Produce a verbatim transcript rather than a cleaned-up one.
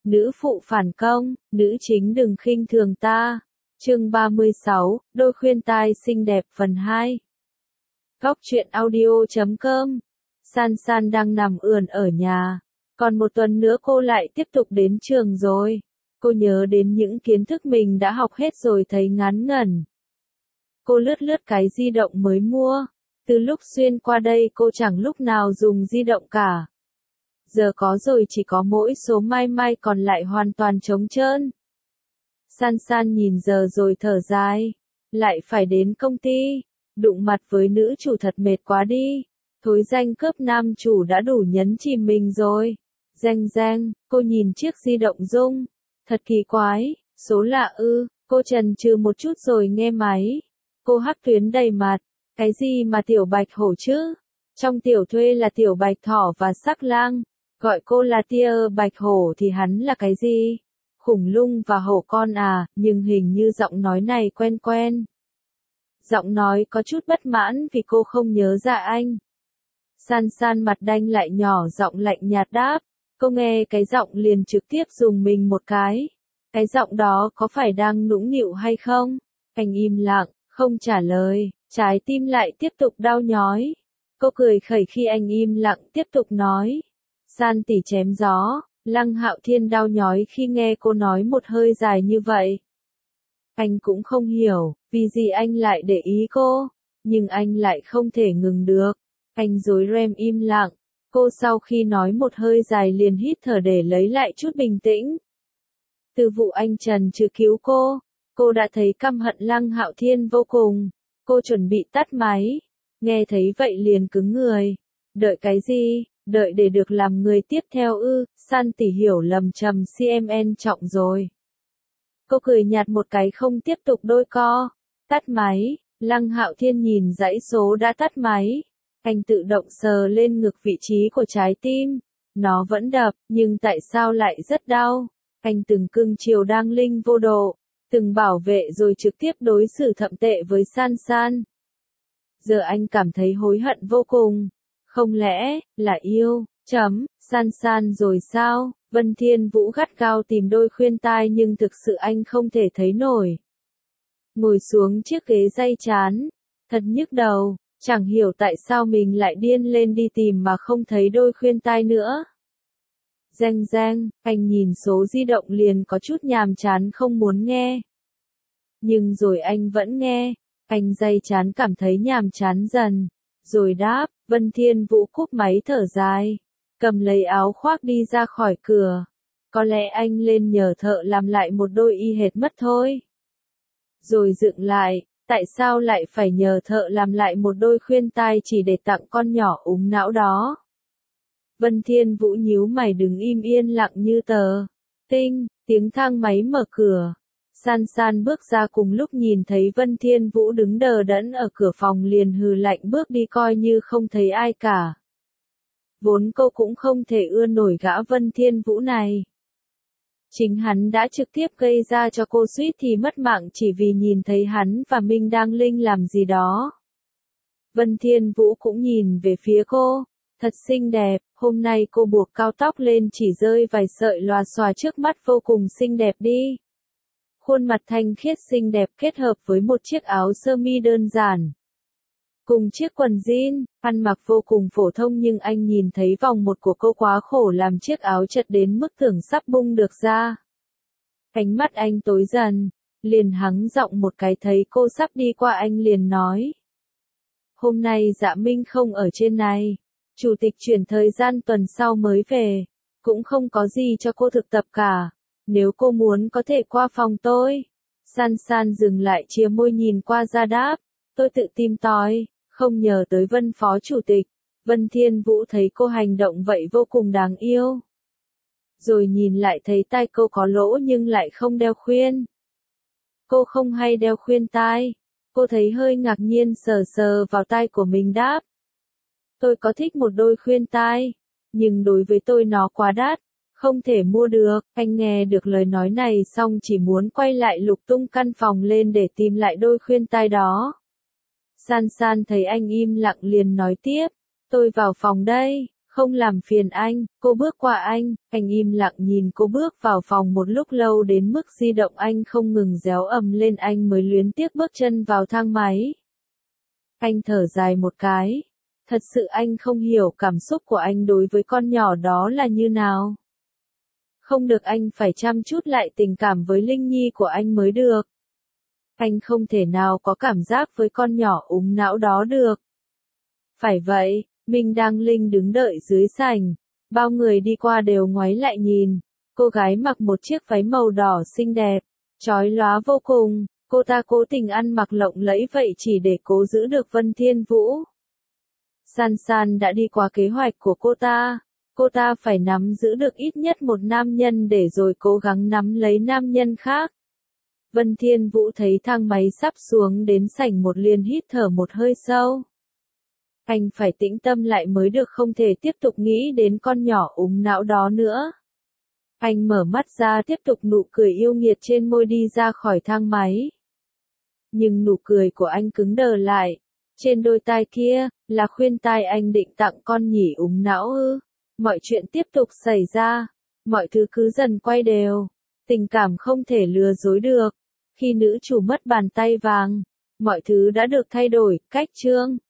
nữ phụ phản công, nữ chính đừng khinh thường ta. Chương ba mươi sáu, đôi khuyên tai xinh đẹp phần hai. Góc truyện audio chấm com. San San đang nằm ườn ở nhà. Còn một tuần nữa cô lại tiếp tục đến trường rồi. Cô nhớ đến những kiến thức mình đã học hết rồi thấy ngán ngẩn. Cô lướt lướt cái di động mới mua. Từ lúc xuyên qua đây cô chẳng lúc nào dùng di động cả. Giờ có rồi chỉ có mỗi số mai mai còn lại hoàn toàn trống trơn. San San nhìn giờ rồi thở dài. Lại phải đến công ty. Đụng mặt với nữ chủ thật mệt quá đi. Thối danh cướp nam chủ đã đủ nhấn chìm mình rồi. Reng reng, cô nhìn chiếc di động rung. Thật kỳ quái, số lạ ư, cô chần chừ một chút rồi nghe máy. Cô hắc tuyến đầy mặt. Cái gì mà tiểu bạch hổ chứ? Trong tiểu thuê là tiểu bạch thỏ và sắc lang. Gọi cô là tia bạch hổ thì hắn là cái gì? Khủng lung và hổ con à, nhưng hình như giọng nói này quen quen. Giọng nói có chút bất mãn vì cô không nhớ ra anh. San San mặt đanh lại nhỏ giọng lạnh nhạt đáp. Cô nghe cái giọng liền trực tiếp dùng mình một cái. Cái giọng đó có phải đang nũng nịu hay không? Anh im lặng, không trả lời, trái tim lại tiếp tục đau nhói. Cô cười khẩy khi anh im lặng tiếp tục nói. San tỷ chém gió, Lăng Hạo Thiên đau nhói khi nghe cô nói một hơi dài như vậy. Anh cũng không hiểu, vì gì anh lại để ý cô, nhưng anh lại không thể ngừng được. Anh rối ren im lặng, cô sau khi nói một hơi dài liền hít thở để lấy lại chút bình tĩnh. Từ vụ anh Trần trừ cứu cô, cô đã thấy căm hận Lăng Hạo Thiên vô cùng. Cô chuẩn bị tắt máy, nghe thấy vậy liền cứng người. Đợi cái gì? Đợi để được làm người tiếp theo ư? San tỷ hiểu lầm trầm xê em en trọng rồi. Cô cười nhạt một cái không tiếp tục đôi co. Tắt máy, Lăng Hạo Thiên nhìn dãy số đã tắt máy. Anh tự động sờ lên ngực vị trí của trái tim. Nó vẫn đập, nhưng tại sao lại rất đau? Anh từng cưng chiều đang linh vô độ, từng bảo vệ rồi trực tiếp đối xử thậm tệ với San San. Giờ anh cảm thấy hối hận vô cùng. Không lẽ, là yêu, chấm, San San rồi sao? Vân Thiên Vũ gắt gao tìm đôi khuyên tai nhưng thực sự anh không thể thấy nổi. Ngồi xuống chiếc ghế day chán, thật nhức đầu, chẳng hiểu tại sao mình lại điên lên đi tìm mà không thấy đôi khuyên tai nữa. Reng reng, anh nhìn số di động liền có chút nhàm chán không muốn nghe. Nhưng rồi anh vẫn nghe, anh day chán cảm thấy nhàm chán dần. Rồi đáp, Vân Thiên Vũ cúp máy thở dài. Cầm lấy áo khoác đi ra khỏi cửa. Có lẽ anh lên nhờ thợ làm lại một đôi y hệt mất thôi. Rồi dựng lại, tại sao lại phải nhờ thợ làm lại một đôi khuyên tai chỉ để tặng con nhỏ úng não đó? Vân Thiên Vũ nhíu mày đứng im yên lặng như tờ. Tinh, tiếng thang máy mở cửa. San San bước ra cùng lúc nhìn thấy Vân Thiên Vũ đứng đờ đẫn ở cửa phòng liền hừ lạnh bước đi coi như không thấy ai cả. Vốn cô cũng không thể ưa nổi gã Vân Thiên Vũ này. Chính hắn đã trực tiếp gây ra cho cô suýt thì mất mạng chỉ vì nhìn thấy hắn và Minh Đăng Linh làm gì đó. Vân Thiên Vũ cũng nhìn về phía cô. Thật xinh đẹp, hôm nay cô buộc cao tóc lên chỉ rơi vài sợi lòa xòa trước mắt vô cùng xinh đẹp đi. Khuôn mặt thanh khiết xinh đẹp kết hợp với một chiếc áo sơ mi đơn giản. Cùng chiếc quần jean, ăn mặc vô cùng phổ thông nhưng anh nhìn thấy vòng một của cô quá khổ làm chiếc áo chật đến mức tưởng sắp bung được ra. Ánh mắt anh tối dần, liền hắng giọng một cái thấy cô sắp đi qua anh liền nói. Hôm nay Dạ Minh không ở trên này, chủ tịch chuyển thời gian tuần sau mới về, cũng không có gì cho cô thực tập cả. Nếu cô muốn có thể qua phòng tôi. San San dừng lại chia môi nhìn qua ra đáp. Tôi tự tìm tòi, không nhờ tới Vân phó chủ tịch. Vân Thiên Vũ thấy cô hành động vậy vô cùng đáng yêu. Rồi nhìn lại thấy tai cô có lỗ nhưng lại không đeo khuyên. Cô không hay đeo khuyên tai. Cô thấy hơi ngạc nhiên sờ sờ vào tai của mình đáp. Tôi có thích một đôi khuyên tai, nhưng đối với tôi nó quá đắt. Không thể mua được. Anh nghe được lời nói này xong chỉ muốn quay lại lục tung căn phòng lên để tìm lại đôi khuyên tai đó. San San thấy anh im lặng liền nói tiếp. Tôi vào phòng đây, Không làm phiền anh, cô bước qua anh, anh im lặng nhìn cô bước vào phòng một lúc lâu đến mức di động anh không ngừng réo ầm lên anh mới luyến tiếc bước chân vào thang máy. Anh thở dài một cái. Thật sự anh không hiểu cảm xúc của anh đối với con nhỏ đó là như nào. Không được, anh phải chăm chút lại tình cảm với Linh Nhi của anh mới được. Anh không thể nào có cảm giác với con nhỏ úng não đó được. Phải vậy, Minh Đăng Linh đứng đợi dưới sảnh. Bao người đi qua đều ngoái lại nhìn. Cô gái mặc một chiếc váy màu đỏ xinh đẹp, chói lóa vô cùng. Cô ta cố tình ăn mặc lộng lẫy vậy chỉ để cố giữ được Vân Thiên Vũ. San San đã đi qua kế hoạch của cô ta. Cô ta phải nắm giữ được ít nhất một nam nhân để rồi cố gắng nắm lấy nam nhân khác. Vân Thiên Vũ thấy thang máy sắp xuống đến sảnh một liền hít thở một hơi sâu. Anh phải tĩnh tâm lại mới được, không thể tiếp tục nghĩ đến con nhỏ úng não đó nữa. Anh mở mắt ra tiếp tục nụ cười yêu nghiệt trên môi đi ra khỏi thang máy. Nhưng nụ cười của anh cứng đờ lại. Trên đôi tai kia, là khuyên tai anh định tặng con nhỉ úng não ư. Mọi chuyện tiếp tục xảy ra. Mọi thứ cứ dần quay đều. Tình cảm không thể lừa dối được. Khi nữ chủ mất bàn tay vàng, mọi thứ đã được thay đổi. Cách chương